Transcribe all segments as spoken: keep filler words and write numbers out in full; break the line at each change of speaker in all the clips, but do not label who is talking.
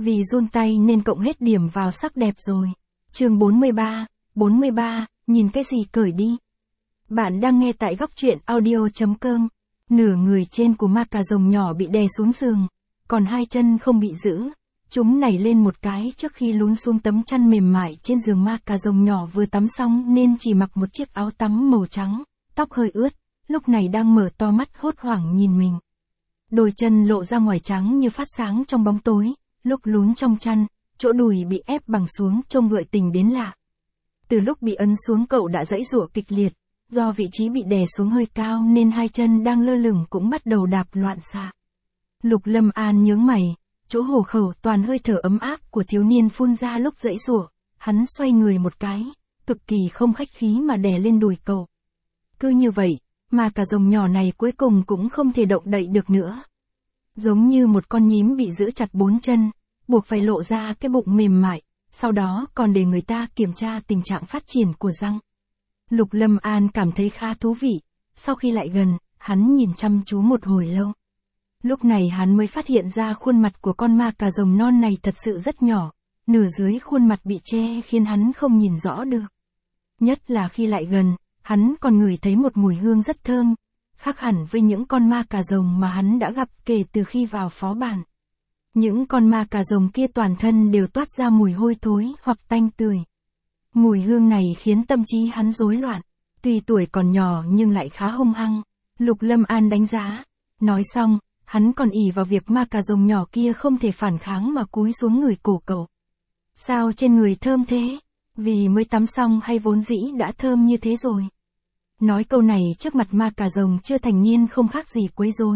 Vì run tay nên cộng hết điểm vào sắc đẹp rồi. Chương bốn mươi ba, bốn mươi ba, nhìn cái gì cởi đi. Bạn đang nghe tại góc truyện audio chấm com. Nửa người trên của ma cà rồng nhỏ bị đè xuống giường, còn hai chân không bị giữ. Chúng nảy lên một cái trước khi lún xuống tấm chăn mềm mại trên giường. Ma cà rồng nhỏ vừa tắm xong nên chỉ mặc một chiếc áo tắm màu trắng, tóc hơi ướt, lúc này đang mở to mắt hốt hoảng nhìn mình. Đôi chân lộ ra ngoài trắng như phát sáng trong bóng tối, lúc lún trong chăn, chỗ đùi bị ép bằng xuống trông gợi tình đến lạ. Từ lúc bị ấn xuống cậu đã giãy giụa kịch liệt, do vị trí bị đè xuống hơi cao nên hai chân đang lơ lửng cũng bắt đầu đạp loạn xạ. Lục Lâm An nhướng mày, chỗ hổ khẩu toàn hơi thở ấm áp của thiếu niên phun ra lúc giãy giụa, hắn xoay người một cái, cực kỳ không khách khí mà đè lên đùi cậu. Cứ như vậy, mà cả rồng nhỏ này cuối cùng cũng không thể động đậy được nữa. Giống như một con nhím bị giữ chặt bốn chân, buộc phải lộ ra cái bụng mềm mại, sau đó còn để người ta kiểm tra tình trạng phát triển của răng. Lục Lâm An cảm thấy khá thú vị, sau khi lại gần, hắn nhìn chăm chú một hồi lâu. Lúc này hắn mới phát hiện ra khuôn mặt của con ma cà rồng non này thật sự rất nhỏ, nửa dưới khuôn mặt bị che khiến hắn không nhìn rõ được. Nhất là khi lại gần, hắn còn ngửi thấy một mùi hương rất thơm, khác hẳn với những con ma cà rồng mà hắn đã gặp kể từ khi vào phó bản. Những con ma cà rồng kia toàn thân đều toát ra mùi hôi thối hoặc tanh tưởi. Mùi hương này khiến tâm trí hắn rối loạn, tuy tuổi còn nhỏ nhưng lại khá hung hăng. Lục Lâm An đánh giá, nói xong, hắn còn ỷ vào việc ma cà rồng nhỏ kia không thể phản kháng mà cúi xuống người cổ cậu. Sao trên người thơm thế? Vì mới tắm xong hay vốn dĩ đã thơm như thế rồi? Nói câu này trước mặt ma cà rồng chưa thành niên không khác gì quấy rối.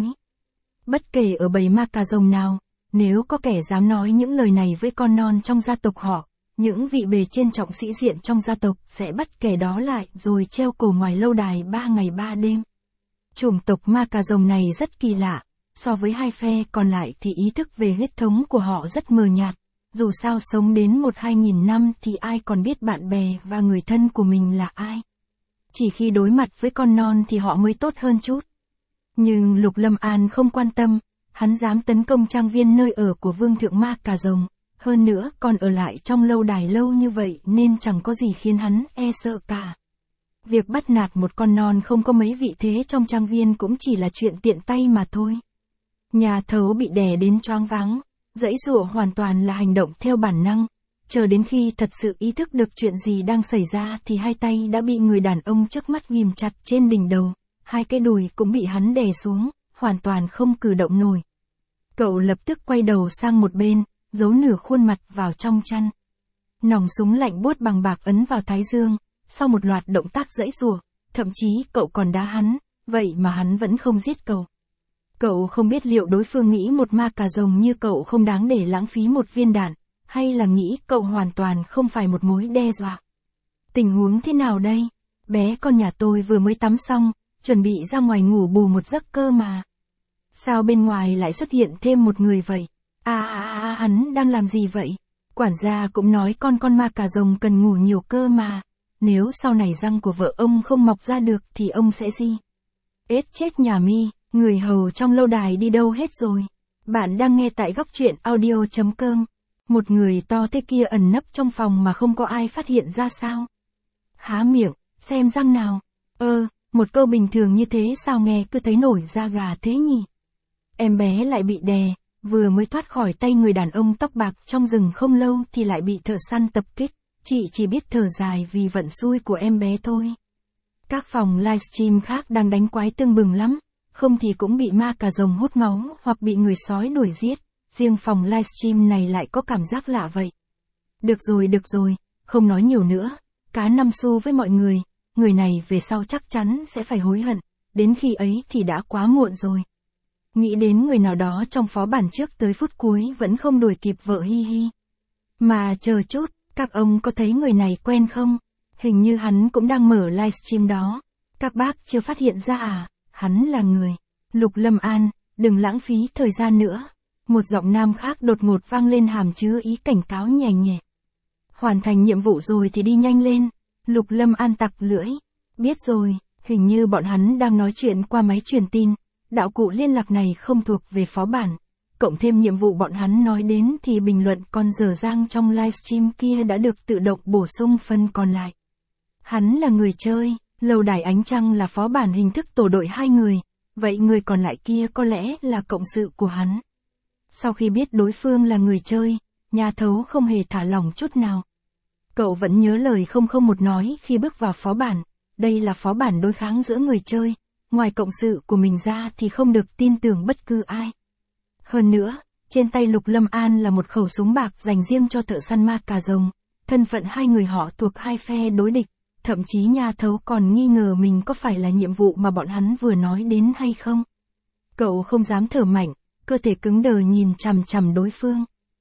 Bất kể ở bầy ma cà rồng nào, nếu có kẻ dám nói những lời này với con non trong gia tộc họ, những vị bề trên trọng sĩ diện trong gia tộc sẽ bắt kẻ đó lại rồi treo cổ ngoài lâu đài ba ngày ba đêm. Chủng tộc ma cà rồng này rất kỳ lạ, so với hai phe còn lại thì ý thức về huyết thống của họ rất mờ nhạt. Dù sao sống đến một hai nghìn năm thì ai còn biết bạn bè và người thân của mình là ai. Chỉ khi đối mặt với con non thì họ mới tốt hơn chút. Nhưng Lục Lâm An không quan tâm, hắn dám tấn công trang viên nơi ở của vương thượng ma cà rồng, hơn nữa còn ở lại trong lâu đài lâu như vậy nên chẳng có gì khiến hắn e sợ cả. Việc bắt nạt một con non không có mấy vị thế trong trang viên cũng chỉ là chuyện tiện tay mà thôi. Nhà thấu bị đè đến choáng váng, giãy giụa hoàn toàn là hành động theo bản năng. Chờ đến khi thật sự ý thức được chuyện gì đang xảy ra thì hai tay đã bị người đàn ông trước mắt ghim chặt trên đỉnh đầu, hai cái đùi cũng bị hắn đè xuống, hoàn toàn không cử động nổi. Cậu lập tức quay đầu sang một bên, giấu nửa khuôn mặt vào trong chăn. Nòng súng lạnh buốt bằng bạc ấn vào thái dương, sau một loạt động tác giãy giụa, thậm chí cậu còn đá hắn, vậy mà hắn vẫn không giết cậu. Cậu không biết liệu đối phương nghĩ một ma cà rồng như cậu không đáng để lãng phí một viên đạn, hay là nghĩ cậu hoàn toàn không phải một mối đe dọa. Tình huống thế nào đây? Bé con nhà tôi vừa mới tắm xong, chuẩn bị ra ngoài ngủ bù một giấc cơ mà. Sao bên ngoài lại xuất hiện thêm một người vậy? À à à hắn đang làm gì vậy? Quản gia cũng nói con con ma cà rồng cần ngủ nhiều cơ mà. Nếu sau này răng của vợ ông không mọc ra được thì ông sẽ gì? Ết chết nhà mi, người hầu trong lâu đài đi đâu hết rồi? Bạn đang nghe tại góc truyện audio chấm com. Một người to thế kia ẩn nấp trong phòng mà không có ai phát hiện ra sao? Há miệng, xem răng nào. Ơ, một câu bình thường như thế sao nghe cứ thấy nổi da gà thế nhỉ? Em bé lại bị đè, vừa mới thoát khỏi tay người đàn ông tóc bạc trong rừng không lâu thì lại bị thợ săn tập kích. Chị chỉ biết thở dài vì vận xui của em bé thôi. Các phòng livestream khác đang đánh quái tương bừng lắm, không thì cũng bị ma cà rồng hút máu hoặc bị người sói đuổi giết. Riêng phòng livestream này lại có cảm giác lạ vậy. Được rồi được rồi, không nói nhiều nữa, cá năm xu với mọi người, người này về sau chắc chắn sẽ phải hối hận, đến khi ấy thì đã quá muộn rồi. Nghĩ đến người nào đó trong phó bản trước tới phút cuối vẫn không đuổi kịp vợ hi hi. Mà chờ chút, các ông có thấy người này quen không? Hình như hắn cũng đang mở livestream đó. Các bác chưa phát hiện ra à? Hắn là người. Lục Lâm An, đừng lãng phí thời gian nữa. Một giọng nam khác đột ngột vang lên hàm chứa ý cảnh cáo nhẹ nhẹ. Hoàn thành nhiệm vụ rồi thì đi nhanh lên. Lục Lâm An tặc lưỡi. Biết rồi, hình như bọn hắn đang nói chuyện qua máy truyền tin. Đạo cụ liên lạc này không thuộc về phó bản. cộng thêm nhiệm vụ bọn hắn nói đến thì bình luận còn dở dang trong livestream kia đã được tự động bổ sung phần còn lại. Hắn là người chơi, lâu đài ánh trăng là phó bản hình thức tổ đội hai người, vậy người còn lại kia có lẽ là cộng sự của hắn. Sau khi biết đối phương là người chơi, nhà thấu không hề thả lỏng chút nào. Cậu vẫn nhớ lời không không một nói khi bước vào phó bản, đây là phó bản đối kháng giữa người chơi, ngoài cộng sự của mình ra thì không được tin tưởng bất cứ ai. Hơn nữa, trên tay Lục Lâm An là một khẩu súng bạc dành riêng cho thợ săn ma cà rồng, thân phận hai người họ thuộc hai phe đối địch, thậm chí nhà thấu còn nghi ngờ mình có phải là nhiệm vụ mà bọn hắn vừa nói đến hay không. Cậu không dám thở mạnh, cơ thể cứng đờ nhìn chằm chằm đối phương.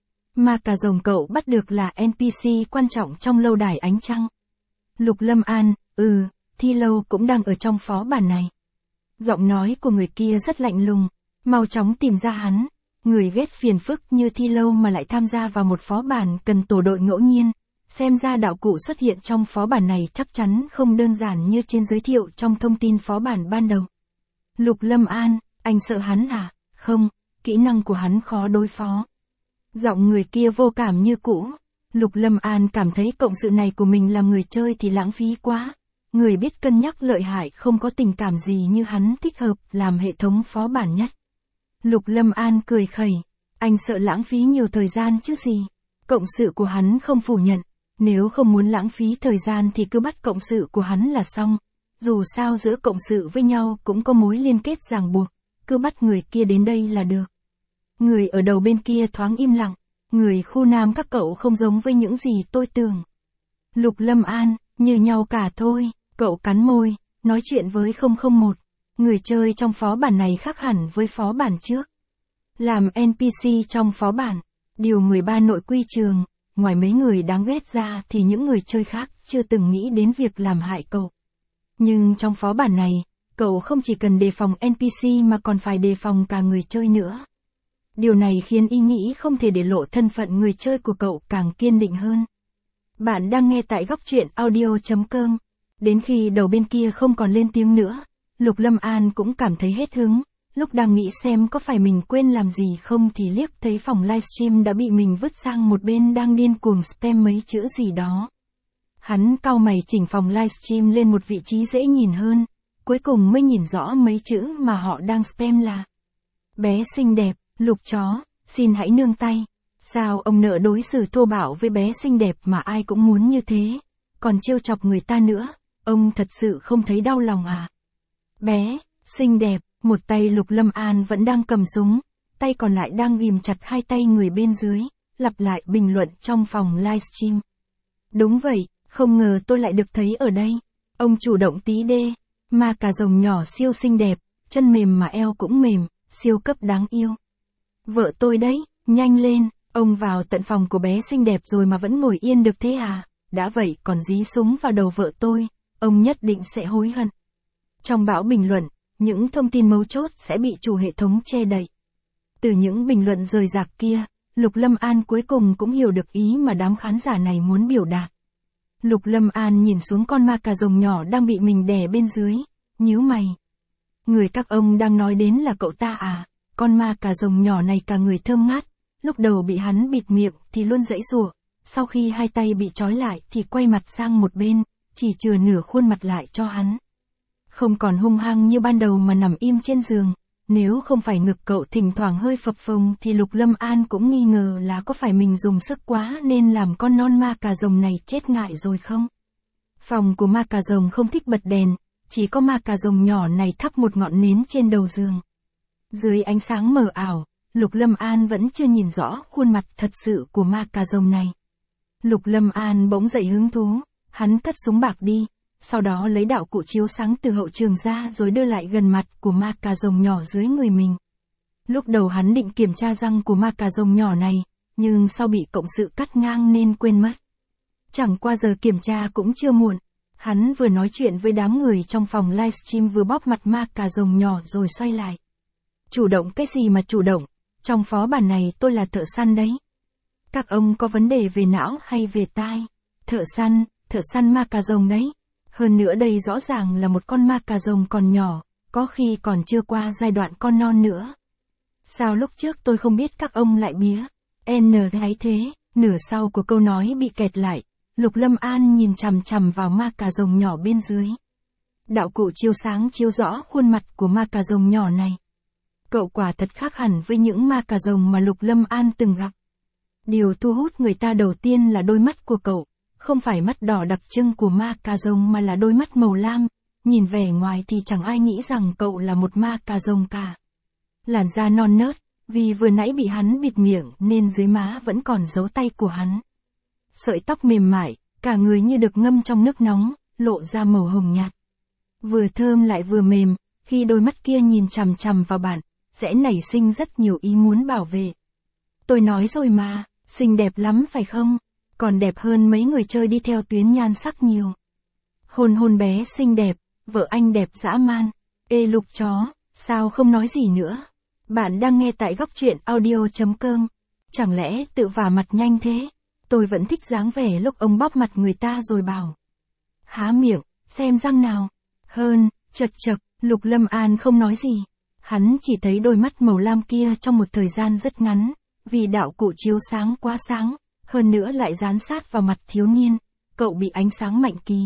Ma cà rồng cậu bắt được là en pê xê quan trọng trong lâu đài ánh trăng. Lục Lâm An, ừ, Thi Lâu cũng đang ở trong phó bản này. Giọng nói của người kia rất lạnh lùng, mau chóng tìm ra hắn. Người ghét phiền phức như Thi Lâu mà lại tham gia vào một phó bản cần tổ đội ngẫu nhiên. Xem ra đạo cụ xuất hiện trong phó bản này chắc chắn không đơn giản như trên giới thiệu trong thông tin phó bản ban đầu. Lục Lâm An, anh sợ hắn à? Không, kỹ năng của hắn khó đối phó. Giọng người kia vô cảm như cũ. Lục Lâm An cảm thấy cộng sự này của mình làm người chơi thì lãng phí quá. Người biết cân nhắc lợi hại không có tình cảm gì như hắn thích hợp làm hệ thống phó bản nhất. Lục Lâm An cười khẩy. Anh sợ lãng phí nhiều thời gian chứ gì. Cộng sự của hắn không phủ nhận. Nếu không muốn lãng phí thời gian thì cứ bắt cộng sự của hắn là xong. Dù sao giữa cộng sự với nhau cũng có mối liên kết ràng buộc. Cứ bắt người kia đến đây là được. Người ở đầu bên kia thoáng im lặng. Người khu nam các cậu không giống với những gì tôi tưởng. Lục Lâm An, như nhau cả thôi. Cậu cắn môi, nói chuyện với không không một. Người chơi trong phó bản này khác hẳn với phó bản trước. Làm en pê xê trong phó bản. Điều mười ba nội quy trường. Ngoài mấy người đáng ghét ra thì những người chơi khác chưa từng nghĩ đến việc làm hại cậu. Nhưng trong phó bản này, cậu không chỉ cần đề phòng en pê xê mà còn phải đề phòng cả người chơi nữa. Điều này khiến ý nghĩ không thể để lộ thân phận người chơi của cậu càng kiên định hơn. Bạn đang nghe tại góc truyện audio chấm com. Đến khi đầu bên kia không còn lên tiếng nữa, Lục Lâm An cũng cảm thấy hết hứng. Lúc đang nghĩ xem có phải mình quên làm gì không thì liếc thấy phòng livestream đã bị mình vứt sang một bên đang điên cuồng spam mấy chữ gì đó. Hắn cau mày chỉnh phòng livestream lên một vị trí dễ nhìn hơn, cuối cùng mới nhìn rõ mấy chữ mà họ đang spam là: bé xinh đẹp, Lục chó, xin hãy nương tay. Sao ông nợ đối xử thô bạo với bé xinh đẹp mà ai cũng muốn như thế, còn trêu chọc người ta nữa, ông thật sự không thấy đau lòng à? Bé, xinh đẹp. Một tay Lục Lâm An vẫn đang cầm súng, tay còn lại đang ghìm chặt hai tay người bên dưới, lặp lại bình luận trong phòng livestream. Đúng vậy, không ngờ tôi lại được thấy ở đây. Ông chủ động tí đê, ma cà rồng nhỏ siêu xinh đẹp, chân mềm mà eo cũng mềm, siêu cấp đáng yêu. Vợ tôi đấy, nhanh lên, ông vào tận phòng của bé xinh đẹp rồi mà vẫn ngồi yên được thế à? Đã vậy còn dí súng vào đầu vợ tôi, ông nhất định sẽ hối hận. Trong bão bình luận, những thông tin mấu chốt sẽ bị chủ hệ thống che đậy. Từ những bình luận rời rạc kia, Lục Lâm An cuối cùng cũng hiểu được ý mà đám khán giả này muốn biểu đạt. Lục Lâm An nhìn xuống con ma cà rồng nhỏ đang bị mình đè bên dưới, nhíu mày. Người các ông đang nói đến là cậu ta à? Con ma cà rồng nhỏ này cả người thơm ngát, lúc đầu bị hắn bịt miệng thì luôn giãy giụa, sau khi hai tay bị trói lại thì quay mặt sang một bên, chỉ chừa nửa khuôn mặt lại cho hắn. Không còn hung hăng như ban đầu mà nằm im trên giường, nếu không phải ngực cậu thỉnh thoảng hơi phập phồng thì Lục Lâm An cũng nghi ngờ là có phải mình dùng sức quá nên làm con non ma cà rồng này chết ngại rồi không. Phòng của ma cà rồng không thích bật đèn, chỉ có ma cà rồng nhỏ này thắp một ngọn nến trên đầu giường. Dưới ánh sáng mờ ảo, Lục Lâm An vẫn chưa nhìn rõ khuôn mặt thật sự của ma cà rồng này. Lục Lâm An bỗng dậy hứng thú, hắn cất súng bạc đi. Sau đó lấy đạo cụ chiếu sáng từ hậu trường ra rồi đưa lại gần mặt của ma cà rồng nhỏ dưới người mình. Lúc đầu hắn định kiểm tra răng của ma cà rồng nhỏ này, nhưng sau bị cộng sự cắt ngang nên quên mất. Chẳng qua giờ kiểm tra cũng chưa muộn, hắn vừa nói chuyện với đám người trong phòng livestream vừa bóp mặt ma cà rồng nhỏ rồi xoay lại. Chủ động cái gì mà chủ động, trong phó bản này tôi là thợ săn đấy. Các ông có vấn đề về não hay về tai? Thợ săn, thợ săn ma cà rồng đấy. Hơn nữa đây rõ ràng là một con ma cà rồng còn nhỏ, có khi còn chưa qua giai đoạn con non nữa. Sao lúc trước tôi không biết các ông lại bía? N thấy thế, nửa sau của câu nói bị kẹt lại. Lục Lâm An nhìn chằm chằm vào ma cà rồng nhỏ bên dưới. Đạo cụ chiếu sáng chiếu rõ khuôn mặt của ma cà rồng nhỏ này. Cậu quả thật khác hẳn với những ma cà rồng mà Lục Lâm An từng gặp. Điều thu hút người ta đầu tiên là đôi mắt của cậu, không phải mắt đỏ đặc trưng của ma cà rồng mà là đôi mắt màu lam, nhìn vẻ ngoài thì chẳng ai nghĩ rằng cậu là một ma cà rồng cả. Làn da non nớt, vì vừa nãy bị hắn bịt miệng nên dưới má vẫn còn dấu tay của hắn. Sợi tóc mềm mại, cả người như được ngâm trong nước nóng, lộ ra màu hồng nhạt. Vừa thơm lại vừa mềm, khi đôi mắt kia nhìn chằm chằm vào bạn, sẽ nảy sinh rất nhiều ý muốn bảo vệ. Tôi nói rồi mà, xinh đẹp lắm phải không? Còn đẹp hơn mấy người chơi đi theo tuyến nhan sắc nhiều. Hôn hôn bé xinh đẹp, vợ anh đẹp dã man. Ê Lục chó, sao không nói gì nữa? Bạn đang nghe tại góc truyện audio.com. Chẳng lẽ tự vả mặt nhanh thế? Tôi vẫn thích dáng vẻ lúc ông bóp mặt người ta rồi bảo. Há miệng, xem răng nào. Hơn, chật chật, Lục Lâm An không nói gì. Hắn chỉ thấy đôi mắt màu lam kia trong một thời gian rất ngắn, vì đạo cụ chiếu sáng quá sáng, hơn nữa lại dán sát vào mặt thiếu niên, cậu bị ánh sáng mạnh ký.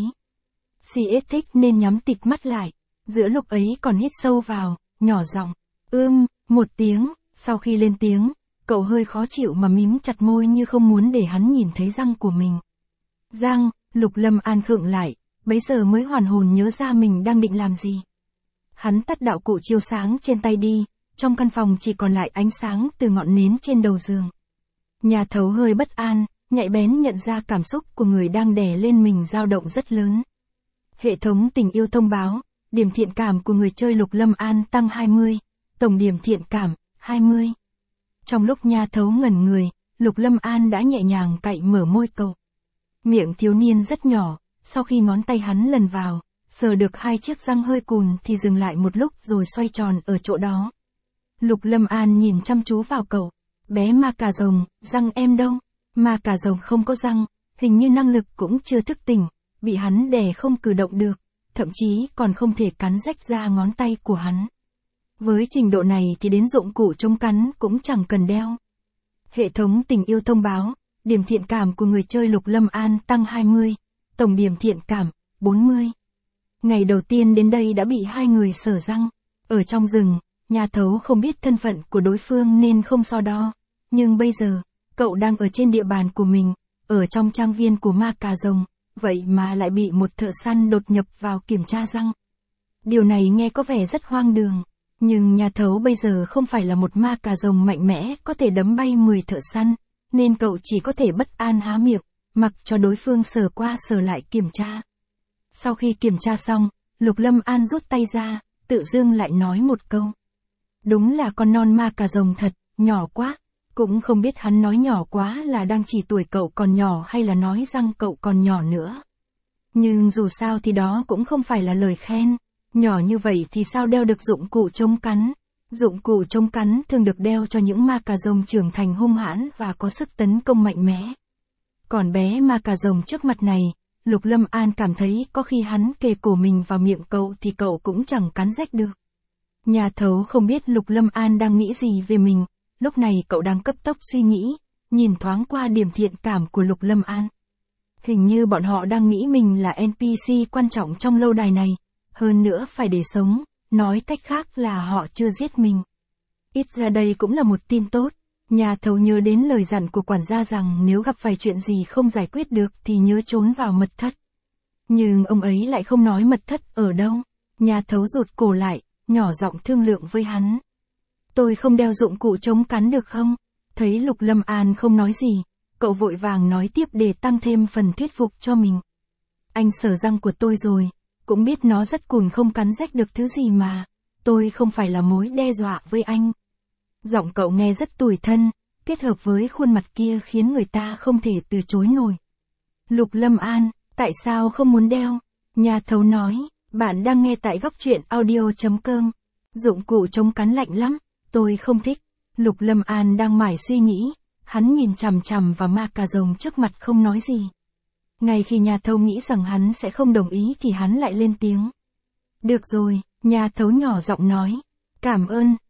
xê ét thích nên nhắm tịt mắt lại, giữa lúc ấy còn hít sâu vào, nhỏ giọng, ưm, một tiếng, sau khi lên tiếng, cậu hơi khó chịu mà mím chặt môi như không muốn để hắn nhìn thấy răng của mình. Răng, Lục Lâm An khựng lại, bấy giờ mới hoàn hồn nhớ ra mình đang định làm gì. Hắn tắt đạo cụ chiếu sáng trên tay đi, trong căn phòng chỉ còn lại ánh sáng từ ngọn nến trên đầu giường. Nhà thấu hơi bất an, nhạy bén nhận ra cảm xúc của người đang đè lên mình dao động rất lớn. Hệ thống tình yêu thông báo, điểm thiện cảm của người chơi Lục Lâm An tăng hai mươi, tổng điểm thiện cảm, hai mươi. Trong lúc nhà thấu ngẩn người, Lục Lâm An đã nhẹ nhàng cạy mở môi cậu. Miệng thiếu niên rất nhỏ, sau khi ngón tay hắn lần vào, sờ được hai chiếc răng hơi cùn thì dừng lại một lúc rồi xoay tròn ở chỗ đó. Lục Lâm An nhìn chăm chú vào cậu. Bé ma cà rồng, răng em đâu? Ma cà rồng không có răng, hình như năng lực cũng chưa thức tỉnh, bị hắn đè không cử động được, thậm chí còn không thể cắn rách ra ngón tay của hắn. Với trình độ này thì đến dụng cụ chống cắn cũng chẳng cần đeo. Hệ thống tình yêu thông báo, điểm thiện cảm của người chơi Lục Lâm An tăng hai mươi, tổng điểm thiện cảm, bốn mươi. Ngày đầu tiên đến đây đã bị hai người sờ răng. Ở trong rừng, nhà thấu không biết thân phận của đối phương nên không so đo. Nhưng bây giờ, cậu đang ở trên địa bàn của mình, ở trong trang viên của ma cà rồng, vậy mà lại bị một thợ săn đột nhập vào kiểm tra răng. Điều này nghe có vẻ rất hoang đường, nhưng nhà thấu bây giờ không phải là một ma cà rồng mạnh mẽ có thể đấm bay mười thợ săn, nên cậu chỉ có thể bất an há miệng, mặc cho đối phương sờ qua sờ lại kiểm tra. Sau khi kiểm tra xong, Lục Lâm An rút tay ra, tự dưng lại nói một câu. Đúng là con non ma cà rồng thật, nhỏ quá. Cũng không biết hắn nói nhỏ quá là đang chỉ tuổi cậu còn nhỏ hay là nói rằng cậu còn nhỏ nữa. Nhưng dù sao thì đó cũng không phải là lời khen. Nhỏ như vậy thì sao đeo được dụng cụ chống cắn. Dụng cụ chống cắn thường được đeo cho những ma cà rồng trưởng thành hung hãn và có sức tấn công mạnh mẽ. Còn bé ma cà rồng trước mặt này, Lục Lâm An cảm thấy có khi hắn kề cổ mình vào miệng cậu thì cậu cũng chẳng cắn rách được. Nhà thấu không biết Lục Lâm An đang nghĩ gì về mình. Lúc này cậu đang cấp tốc suy nghĩ, nhìn thoáng qua điểm thiện cảm của Lục Lâm An. Hình như bọn họ đang nghĩ mình là en pê xê quan trọng trong lâu đài này, hơn nữa phải để sống, nói cách khác là họ chưa giết mình. Ít ra đây cũng là một tin tốt. Nhà thầu nhớ đến lời dặn của quản gia rằng nếu gặp phải chuyện gì không giải quyết được thì nhớ trốn vào mật thất. Nhưng ông ấy lại không nói mật thất ở đâu. Nhà thấu rụt cổ lại, nhỏ giọng thương lượng với hắn. Tôi không đeo dụng cụ chống cắn được không? Thấy Lục Lâm An không nói gì, cậu vội vàng nói tiếp để tăng thêm phần thuyết phục cho mình. Anh sờ răng của tôi rồi, cũng biết nó rất cùn không cắn rách được thứ gì mà. Tôi không phải là mối đe dọa với anh. Giọng cậu nghe rất tủi thân, kết hợp với khuôn mặt kia khiến người ta không thể từ chối nổi. Lục Lâm An, tại sao không muốn đeo? Nhà thấu nói, bạn đang nghe tại góc truyện audio.com. Dụng cụ chống cắn lạnh lắm, tôi không thích. Lục Lâm An đang mải suy nghĩ, hắn nhìn chằm chằm vào ma cà rồng trước mặt không nói gì. Ngay khi nhà thấu nghĩ rằng hắn sẽ không đồng ý thì hắn lại lên tiếng. Được rồi, nhà thấu nhỏ giọng nói. Cảm ơn,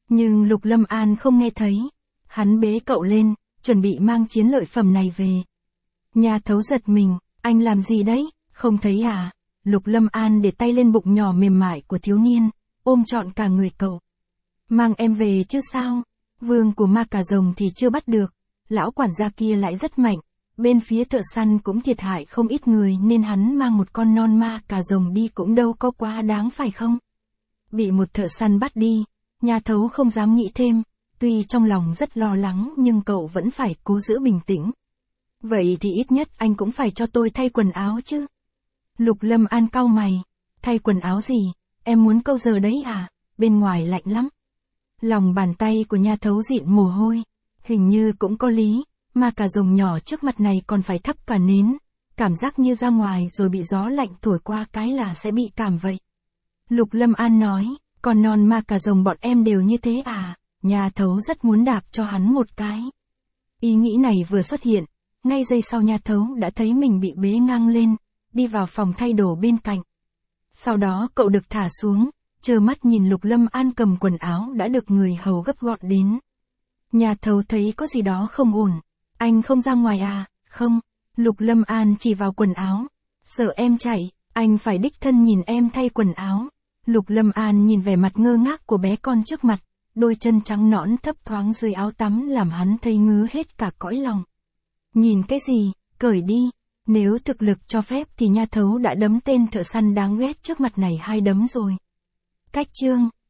Nhưng Lục Lâm An không nghe thấy. Hắn bế cậu lên, chuẩn bị mang chiến lợi phẩm này về. Nha Thấu giật mình, anh làm gì đấy, không thấy à? Lục Lâm An để tay lên bụng nhỏ mềm mại của thiếu niên, ôm trọn cả người cậu. Mang em về chứ sao? Vương của ma cà rồng thì chưa bắt được, lão quản gia kia lại rất mạnh. Bên phía thợ săn cũng thiệt hại không ít người nên hắn mang một con non ma cà rồng đi cũng đâu có quá đáng phải không? Bị một thợ săn bắt đi, Nha Thấu không dám nghĩ thêm, tuy trong lòng rất lo lắng nhưng cậu vẫn phải cố giữ bình tĩnh. Vậy thì ít nhất anh cũng phải cho tôi thay quần áo chứ. Lục Lâm An cau mày, thay quần áo gì, em muốn câu giờ đấy à, bên ngoài lạnh lắm. Lòng bàn tay của Nha Thấu dịn mồ hôi, hình như cũng có lý, mà cả rồng nhỏ trước mặt này còn phải thắp cả nến, cảm giác như ra ngoài rồi bị gió lạnh thổi qua cái là sẽ bị cảm vậy. Lục Lâm An nói, còn non ma cà rồng bọn em đều như thế à, Nha Thấu rất muốn đạp cho hắn một cái. Ý nghĩ này vừa xuất hiện, ngay giây sau Nha Thấu đã thấy mình bị bế ngang lên, đi vào phòng thay đồ bên cạnh. Sau đó cậu được thả xuống, trơ mắt nhìn Lục Lâm An cầm quần áo đã được người hầu gấp gọn đến. Nha Thấu thấy có gì đó không ổn. Anh không ra ngoài à? Không. Lục Lâm An chỉ vào quần áo. Sợ em chạy, anh phải đích thân nhìn em thay quần áo. Lục Lâm An nhìn vẻ mặt ngơ ngác của bé con trước mặt, đôi chân trắng nõn thấp thoáng dưới áo tắm làm hắn thấy ngứa hết cả cõi lòng. Nhìn cái gì, cởi đi. Nếu thực lực cho phép thì Nha Thấu đã đấm tên thợ săn đáng ghét trước mặt này hai đấm rồi. Cách chương